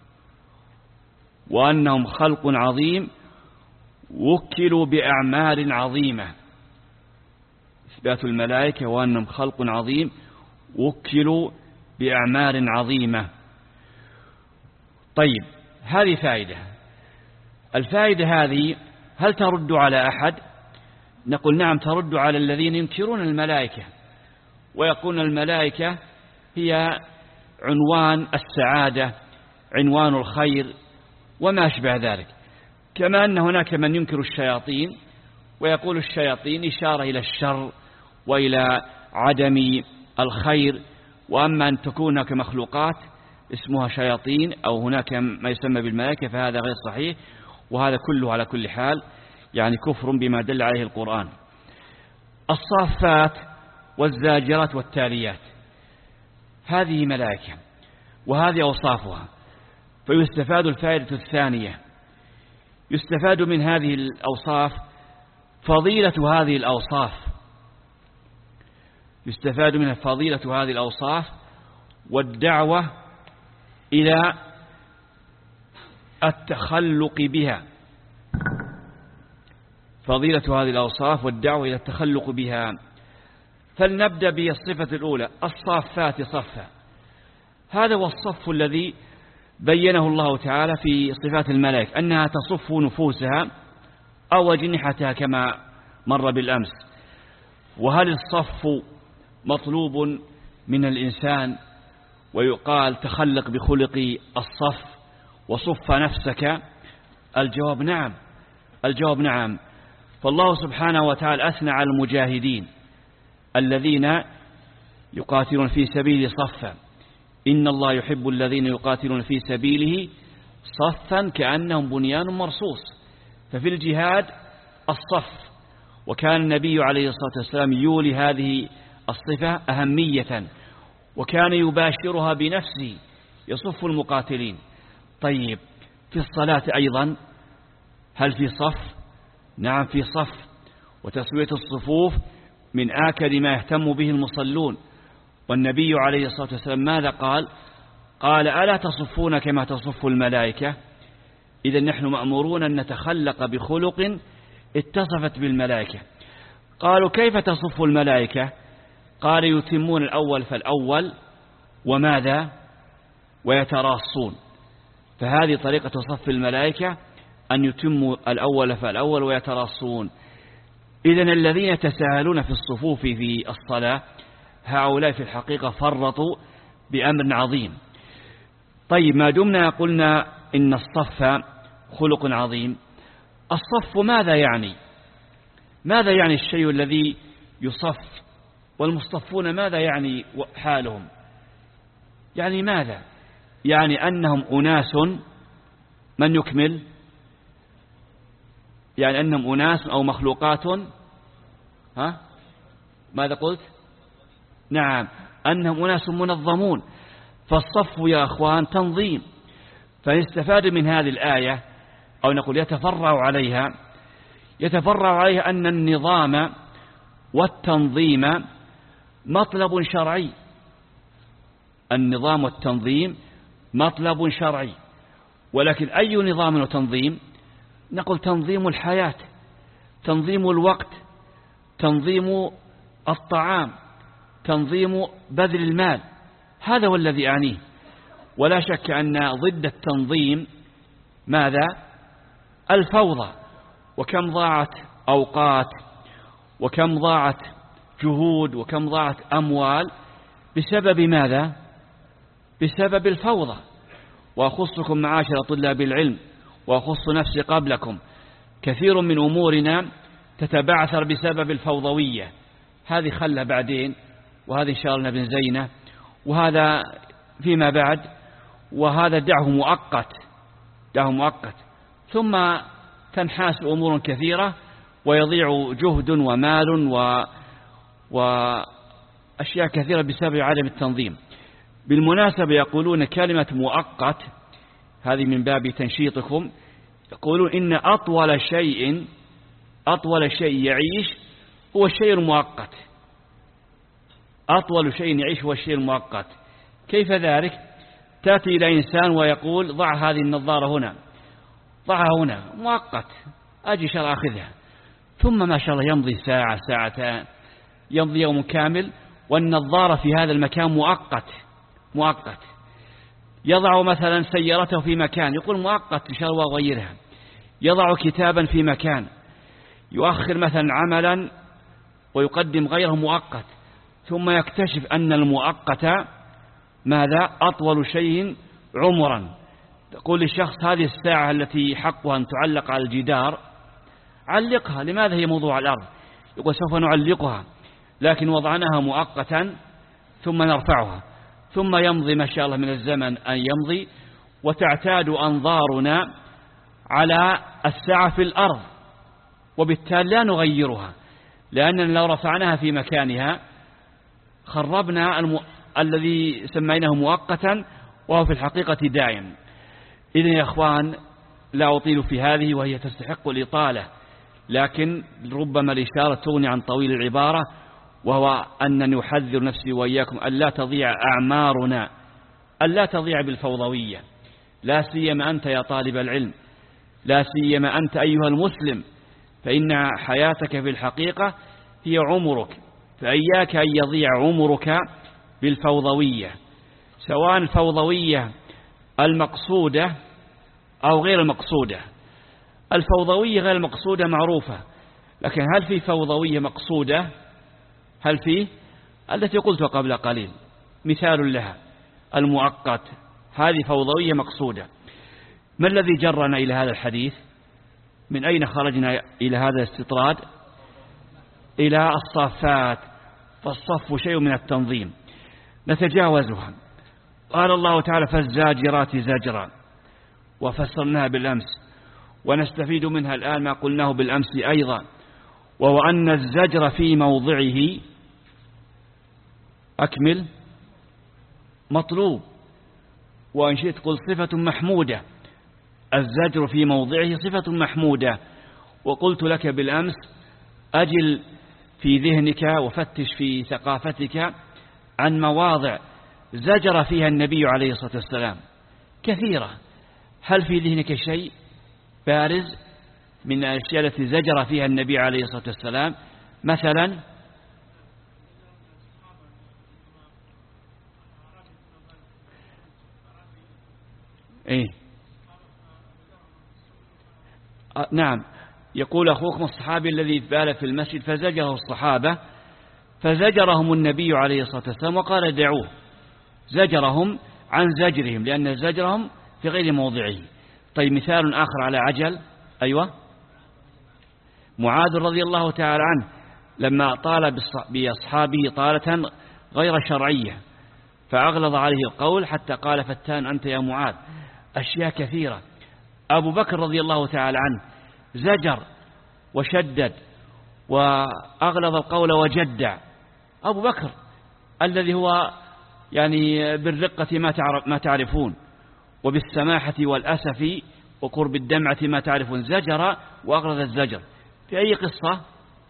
وأنهم خلق عظيم وكلوا بأعمال عظيمة. إثبات الملائكة وأنهم خلق عظيم وكلوا بأعمال عظيمة. طيب، هذه فائدة. الفائدة هذه هل ترد على أحد؟ نقول نعم، ترد على الذين ينكرون الملائكة ويقولون الملائكة هي عنوان السعادة، عنوان الخير وما أشبه ذلك. كما أن هناك من ينكر الشياطين ويقول الشياطين إشارة إلى الشر وإلى عدم الخير، وأما أن تكون هناك مخلوقات اسمها شياطين أو هناك ما يسمى بالملائكة فهذا غير صحيح، وهذا كله على كل حال يعني كفر بما دل عليه القرآن. الصافات والزاجرات والتاليات هذه ملائكة وهذه أوصافها، فيستفاد الفائدة الثانية، يستفاد من هذه الأوصاف فضيلة هذه الأوصاف، يستفاد منها فضيلة هذه الأوصاف والدعوة إلى التخلق بها، فضيلة هذه الأوصاف والدعوة إلى التخلق بها. فلنبدأ بالصفة الأولى، الصافات صفا. هذا هو الصف الذي بينه الله تعالى في صفات الملائكة، أنها تصف نفوسها أو أجنحتها كما مر بالأمس. وهل الصف مطلوب من الإنسان ويقال تخلق بخلق الصف وصف نفسك؟ الجواب نعم، الجواب نعم. فالله سبحانه وتعالى أثنى على المجاهدين الذين يقاتلون في سبيل صفا، إن الله يحب الذين يقاتلون في سبيله صفا كأنهم بنيان مرصوص. ففي الجهاد الصف، وكان النبي عليه الصلاة والسلام يولي هذه الصفة أهمية وكان يباشرها بنفسه يصف المقاتلين. طيب، في الصلاة أيضا هل في صف؟ نعم في صف، وتسوية الصفوف من آكد ما يهتم به المصلون. والنبي عليه الصلاة والسلام ماذا قال؟ قال ألا تصفون كما تصف الملائكة؟ إذن نحن مأمورون أن نتخلق بخلق اتصفت بالملائكة. قالوا كيف تصف الملائكة؟ قال يتمون الأول فالأول وماذا؟ ويتراصون. فهذه طريقة صف الملائكة أن يتموا الأول فالأول ويتراصون. إذن الذين يتساهلون في الصفوف في الصلاة هؤلاء في الحقيقة فرطوا بأمر عظيم. طيب، ما دمنا قلنا إن الصف خلق عظيم، الصف ماذا يعني؟ ماذا يعني الشيء الذي يصف؟ والمصطفون ماذا يعني حالهم؟ يعني ماذا؟ يعني أنهم أناس، من يكمل؟ يعني أنهم أناس أو مخلوقات، ها؟ ماذا قلت؟ نعم، أنهم أناس منظمون. فالصف يا أخوان تنظيم. فيستفاد من هذه الآية أو نقول يتفرع عليها يتفرع عليها أن النظام والتنظيم مطلب شرعي. النظام والتنظيم مطلب شرعي، ولكن أي نظام وتنظيم؟ نقول تنظيم الحياة، تنظيم الوقت، تنظيم الطعام، تنظيم بذل المال. هذا هو الذي أعنيه. ولا شك أن ضد التنظيم ماذا؟ الفوضى. وكم ضاعت أوقات وكم ضاعت جهود وكم ضاعت أموال بسبب ماذا؟ بسبب الفوضى. وأخصكم معاشر طلاب العلم وأخص نفسي قبلكم، كثير من أمورنا تتبعثر بسبب الفوضوية. هذه خلها بعدين، وهذه إن شاء الله بن زينة، وهذا فيما بعد، وهذا دعه مؤقت دعه مؤقت ثم تنحاس أمور كثيرة ويضيع جهد ومال و... وأشياء كثيرة بسبب عدم التنظيم. بالمناسبة يقولون كلمة مؤقت هذه من باب تنشيطكم، يقولون إن أطول شيء أطول شيء يعيش هو الشيء المؤقت. أطول شيء يعيش هو الشيء المؤقت. كيف ذلك؟ تأتي إلى إنسان ويقول ضع هذه النظارة هنا، ضعها هنا، مؤقت، أجي شر أخذها، ثم ما شاء الله يمضي ساعة ساعتان، يمضي يوم كامل والنظارة في هذا المكان مؤقت مؤقت. يضع مثلا سيارته في مكان، يقول مؤقت إن شاء الله أغيرها. يضع كتابا في مكان، يؤخر مثلا عملا ويقدم غيره مؤقت، ثم يكتشف أن المؤقت ماذا؟ أطول شيء عمرا. تقول للشخص هذه الساعة التي حقها أن تعلق على الجدار علقها، لماذا هي موضوع الأرض؟ يقول سوف نعلقها، لكن وضعناها مؤقتا ثم نرفعها، ثم يمضي ما شاء الله من الزمن أن يمضي، وتعتاد أنظارنا على الساعة في الأرض، وبالتالي لا نغيرها، لأننا لو رفعناها في مكانها خربنا الم... الذي سميناه مؤقتا وهو في الحقيقة دائم. إذن يا أخوان لا أطيل في هذه وهي تستحق الإطالة، لكن ربما الإشارة تغني عن طويل العبارة، وهو أنني أحذر نفسي وإياكم أن لا تضيع أعمارنا، أن لا تضيع بالفوضوية، لا سيما أنت يا طالب العلم، لا سيما أنت أيها المسلم، فإن حياتك في الحقيقة هي عمرك، فإياك أن يضيع عمرك بالفوضوية، سواء الفوضوية المقصودة أو غير المقصودة. الفوضوية غير المقصودة معروفة، لكن هل في فوضوية مقصودة؟ هل فيه؟ التي قلتها قبل قليل مثال لها المؤقت، هذه فوضوية مقصودة. ما الذي جرنا إلى هذا الحديث؟ من أين خرجنا إلى هذا الاستطراد؟ إلى الصافات، فالصف شيء من التنظيم نتجاوزها. قال الله تعالى فالزاجرات زجرا، وفسرناها بالأمس، ونستفيد منها الآن ما قلناه بالأمس أيضا، وهو أن الزجر في موضعه أكمل مطلوب، وإن شئت قل صفة محمودة. الزجر في موضعه صفة محمودة. وقلت لك بالأمس أجل في ذهنك وفتش في ثقافتك عن مواضع زجر فيها النبي عليه الصلاة والسلام كثيرة. هل في ذهنك شيء بارز من الأشياء التي زجر فيها النبي عليه الصلاة والسلام؟ مثلا إيه؟ آه نعم، يقول أخوكم الصحابي الذي بال في المسجد فزجره الصحابة، فزجرهم النبي عليه الصلاة والسلام وقال دعوه، زجرهم عن زجرهم لأن زجرهم في غير موضعه. طيب مثال آخر على عجل، أيوة، معاذ رضي الله تعالى عنه لما طال بأصحابه طالة غير شرعية فأغلظ عليه القول حتى قال فتان أنت يا معاذ. أشياء كثيرة. أبو بكر رضي الله تعالى عنه زجر وشدد وأغلظ القول وجدع. أبو بكر الذي هو يعني بالرقة ما تعرفون، وبالسماحة والأسف وقرب الدمعة ما تعرفون، زجر وأغلظ الزجر. في أي قصة؟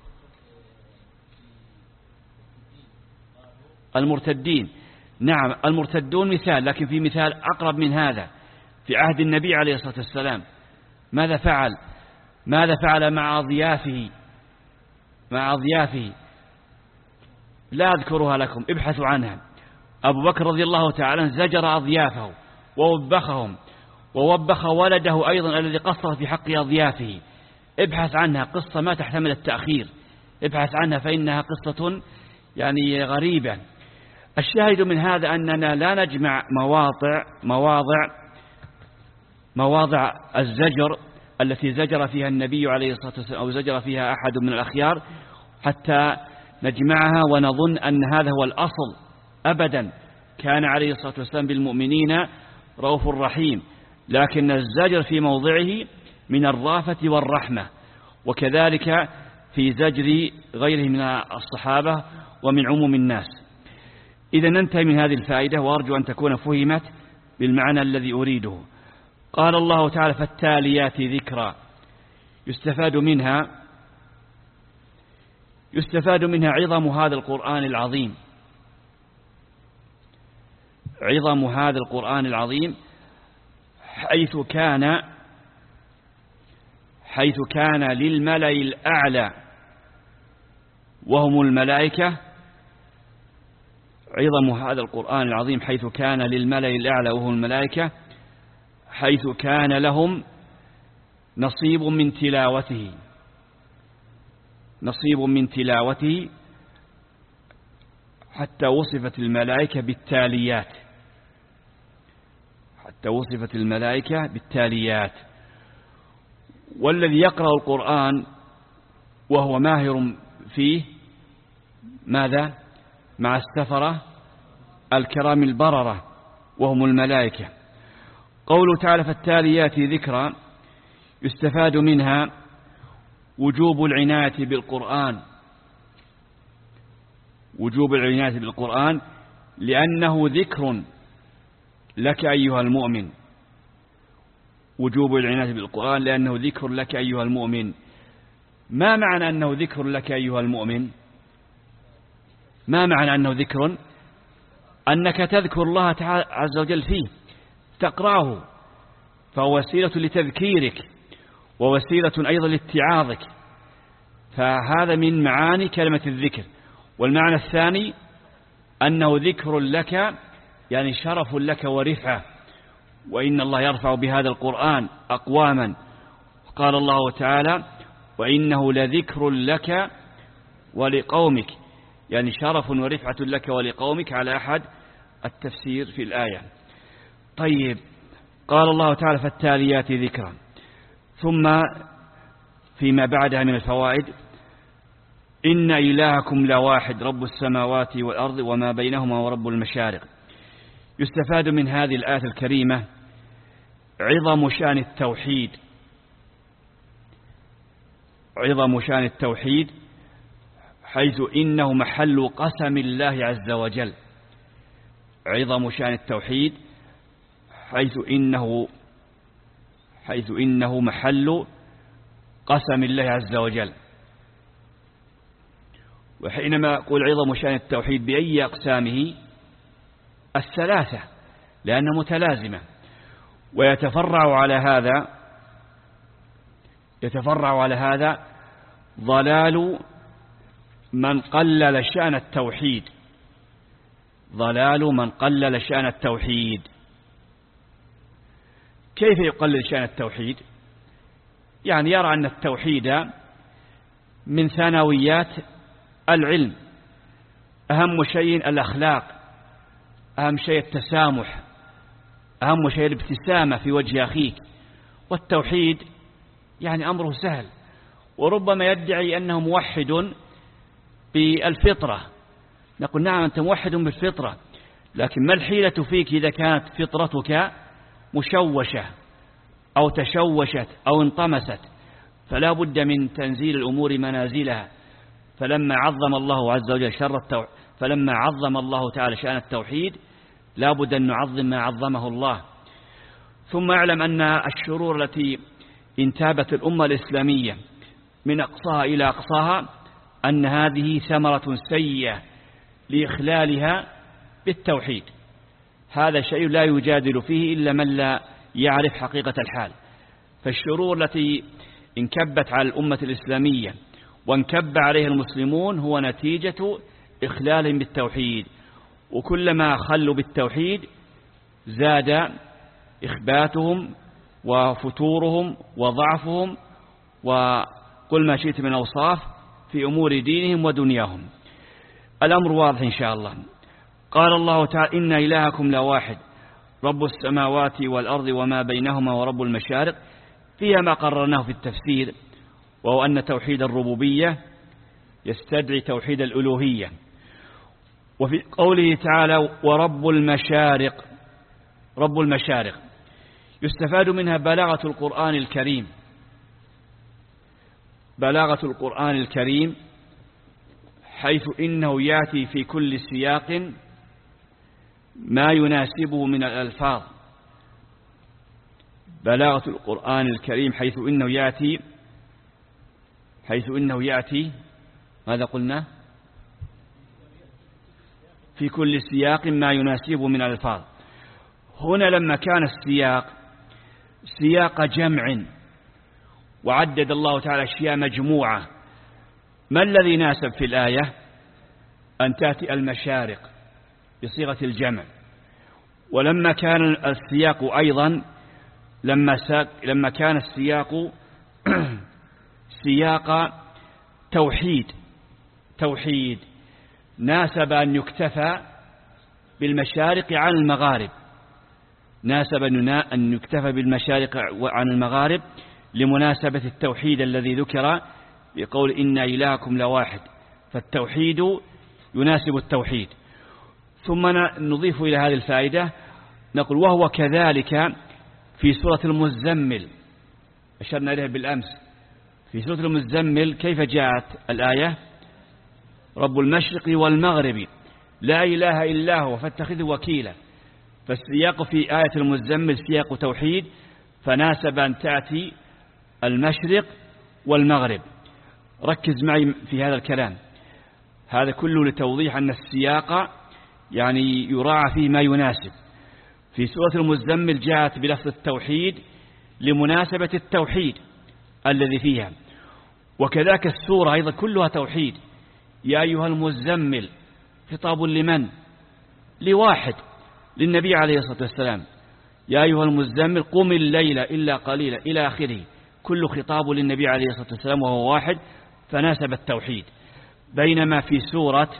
المرتدين. نعم المرتدون مثال، لكن في مثال أقرب من هذا في عهد النبي عليه الصلاة والسلام. ماذا فعل؟ ماذا فعل مع أضيافه؟ مع أضيافه لا أذكرها لكم، ابحثوا عنها. أبو بكر رضي الله تعالى زجر أضيافه ووبخهم، ووبخ ولده أيضا الذي قصر في حق أضيافه. ابحث عنها، قصة ما تحتمل التأخير، ابحث عنها فإنها قصة يعني غريبة. الشاهد من هذا أننا لا نجمع مواضع مواضع مواضع الزجر التي زجر فيها النبي عليه الصلاة والسلام أو زجر فيها أحد من الأخيار حتى نجمعها ونظن أن هذا هو الأصل. أبدا، كان عليه الصلاة والسلام بالمؤمنين رؤوف رحيم، لكن الزجر في موضعه من الرافة والرحمة، وكذلك في زجر غيره من الصحابة ومن عموم الناس. إذا ننتهي من هذه الفائدة، وأرجو أن تكون فهمت بالمعنى الذي أريده. قال الله تعالى فالتاليات ذكرا، يستفاد منها يستفاد منها عظم هذا القرآن العظيم، عظم هذا القرآن العظيم حيث كان حيث كان للملأ الأعلى وهم الملائكة عظم هذا القرآن العظيم حيث كان للملأ الأعلى وهم الملائكة حيث كان لهم نصيب من تلاوته نصيب من تلاوته حتى وصفت الملائكة بالتاليات حتى وصفت الملائكة بالتاليات. والذي يقرأ القرآن وهو ماهر فيه ماذا؟ مع السفرة الكرام البررة وهم الملائكة. قوله تعالى فالتاليات ذكرا يستفاد منها وجوب العناية بالقرآن وجوب العناية بالقرآن لأنه ذكر لك أيها المؤمن وجوب العناية بالقرآن لأنه ذكر لك أيها المؤمن. ما معنى أنه ذكر لك أيها المؤمن؟ ما معنى أنه ذكر؟ أنك تذكر الله تعالى عز وجل فيه تقرأه، فهو وسيلة لتذكيرك ووسيلة أيضا لاتعاظك، فهذا من معاني كلمة الذكر. والمعنى الثاني أنه ذكر لك يعني شرف لك ورفعة، وإن الله يرفع بهذا القرآن أقواما. قال الله تعالى وإنه لذكر لك ولقومك، يعني شرف ورفعة لك ولقومك على أحد التفسير في الآية. طيب، قال الله تعالى فالتاليات ذكرا، ثم فيما بعدها من الفوائد إن إلهكم لواحد رب السماوات والأرض وما بينهما ورب المشارق. يستفاد من هذه الآية الكريمة عظم شأن التوحيد عظم شأن التوحيد حيث إنه محل قسم الله عز وجل. عظم شأن التوحيد حيث إنه حيث إنه محل قسم الله عز وجل. وحينما أقول عظم شأن التوحيد بأي أقسامه؟ الثلاثة، لأنها متلازمة. ويتفرع على هذا يتفرع على هذا ضلال من قلل شأن التوحيد ضلال من قلل شأن التوحيد. كيف يقلل شأن التوحيد؟ يعني يرى أن التوحيد من ثانويات العلم، أهم شيء الأخلاق، أهم شيء التسامح، أهم شيء الابتسامة في وجه أخيك. والتوحيد يعني أمره سهل، وربما يدعي أنه موحد بالفطرة. نقول نعم أنت موحد بالفطرة، لكن ما الحيلة فيك إذا كانت فطرتك مشوشة أو تشوشت أو انطمست؟ فلا بد من تنزيل الأمور منازلها. فلما عظم الله عز وجل شر التوحيد فلما عظم الله تعالى شأن التوحيد لا بد أن نعظم ما عظمه الله. ثم اعلم أن الشرور التي انتابت الأمة الإسلامية من أقصاها إلى أقصاها أن هذه ثمرة سيئة لإخلالها بالتوحيد. هذا شيء لا يجادل فيه إلا من لا يعرف حقيقة الحال. فالشرور التي انكبت على الأمة الإسلامية وانكب عليها المسلمون هو نتيجة إخلالهم بالتوحيد، وكلما خلوا بالتوحيد زاد إخباتهم وفتورهم وضعفهم وكل ما شئت من أوصاف في أمور دينهم ودنياهم. الأمر واضح إن شاء الله. قال الله تعالى إن إلهكم لواحد رب السماوات والأرض وما بينهما ورب المشارق، فيها ما قررناه في التفسير، وهو أن توحيد الربوبية يستدعي توحيد الألوهية. وفي قوله تعالى ورب المشارق رب المشارق يستفاد منها بلاغة القرآن الكريم بلاغة القرآن الكريم حيث إنه يأتي في كل سياق ما يناسبه من الألفاظ. بلاغة القرآن الكريم حيث إنه يأتي حيث إنه يأتي ماذا قلنا؟ في كل سياق ما يناسبه من الألفاظ. هنا لما كان السياق سياق جمع وعدد الله تعالى أشياء مجموعة، ما الذي ناسب في الآية؟ أن تأتي المشارق بصيغة الجمع. ولما كان السياق أيضا لما, لما كان السياق سياق توحيد توحيد ناسب أن يكتفى بالمشارق عن المغارب، ناسب أن يكتفى بالمشارق عن المغارب لمناسبة التوحيد الذي ذكر بقول إن إلهكم لواحد، فالتوحيد يناسب التوحيد. ثم نضيف إلى هذه الفائدة نقول وهو كذلك في سورة المزمل، أشرنا إليه بالأمس. في سورة المزمل كيف جاءت الآية؟ رب المشرق والمغرب لا إله إلا هو فاتخذه وكيلا. فالسياق في آية المزمل سياق توحيد، فناسب أن تأتي المشرق والمغرب. ركز معي في هذا الكلام، هذا كله لتوضيح أن السياق يعني يراعى فيه ما يناسب. في سورة المزمل جاءت بلفظ التوحيد لمناسبة التوحيد الذي فيها، وكذاك السورة أيضا كلها توحيد. يا أيها المزمل خطاب لمن؟ لواحد، للنبي عليه الصلاة والسلام. يا أيها المزمل قم الليل إلا قليلا إلى آخره، كل خطاب للنبي عليه الصلاة والسلام وهو واحد، فناسب التوحيد. بينما في سورة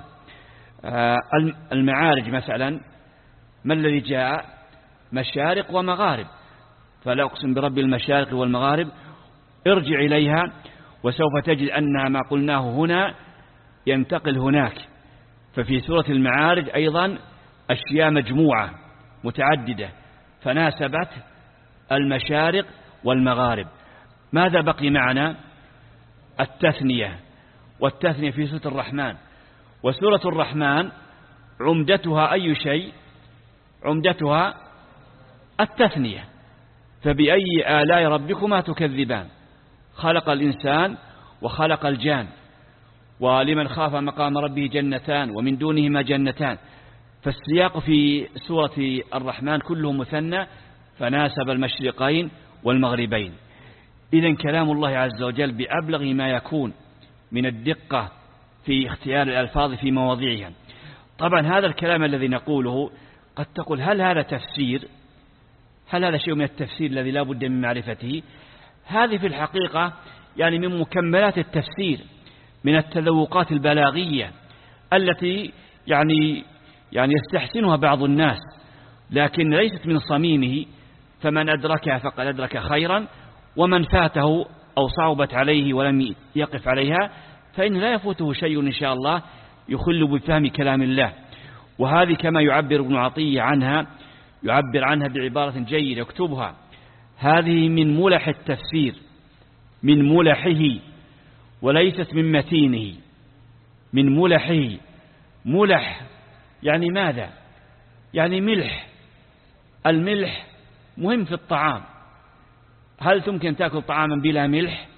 المعارج مثلا ما الذي جاء؟ مشارق ومغارب. فلا أقسم برب المشارق والمغارب، ارجع إليها وسوف تجد أن ما قلناه هنا ينتقل هناك. ففي سورة المعارج أيضا أشياء مجموعة متعددة فناسبت المشارق والمغارب. ماذا بقي معنا؟ التثنية، والتثنية في سورة الرحمن. وسورة الرحمن عمدتها أي شيء؟ عمدتها التثنية. فبأي آلاء ربكما تكذبان؟ خلق الإنسان وخلق الجان، ولمن خاف مقام ربه جنتان ومن دونهما جنتان. فالسياق في سورة الرحمن كله مثنى، فناسب المشرقين والمغربين. إذن كلام الله عز وجل بأبلغ ما يكون من الدقة في اختيار الألفاظ في مواضعها. طبعا هذا الكلام الذي نقوله قد تقول هل هذا تفسير؟ هل هذا شيء من التفسير الذي لا بد من معرفته؟ هذه في الحقيقة يعني من مكملات التفسير، من التذوقات البلاغية التي يعني يعني يستحسنها بعض الناس، لكن ليست من صميمه. فمن أدركها فقد أدرك خيرا، ومن فاته أو صعبت عليه ولم يقف عليها فإن لا يفوته شيء إن شاء الله يخل بفهم كلام الله. وهذه كما يعبر ابن عطية عنها، يعبر عنها بعبارة جيدة اكتبها: هذه من ملح التفسير، من ملحه وليست من متينه، من ملحه. ملح يعني ماذا؟ يعني ملح. الملح مهم في الطعام. هل تمكن تأكل طعاما بلا ملح؟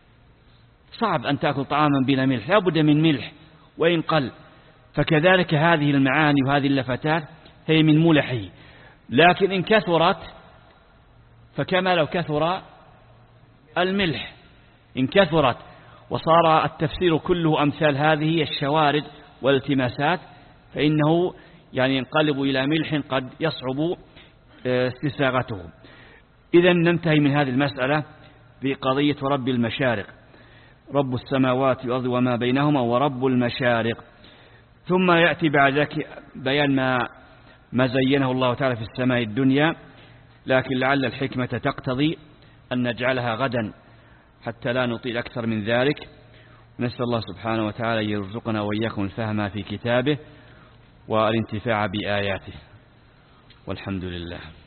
صعب أن تأكل طعاما بلا ملح، لا بد من ملح وإن قل. فكذلك هذه المعاني وهذه اللفتات هي من ملحه، لكن إن كثرت فكما لو كثر الملح. إن كثرت وصار التفسير كله أمثال هذه الشوارد والالتماسات فإنه يعني ينقلب إلى ملح قد يصعب استساغته. إذن ننتهي من هذه المسألة بقضية رب المشارق، رب السماوات والأرض وما بينهما ورب المشارق. ثم يأتي بعد ذلك بيان ما ما زينه الله تعالى في السماء الدنيا، لكن لعل الحكمة تقتضي أن نجعلها غدا حتى لا نطيل أكثر من ذلك. نسأل الله سبحانه وتعالى يرزقنا وإياكم الفهم في كتابه والانتفاع بآياته، والحمد لله.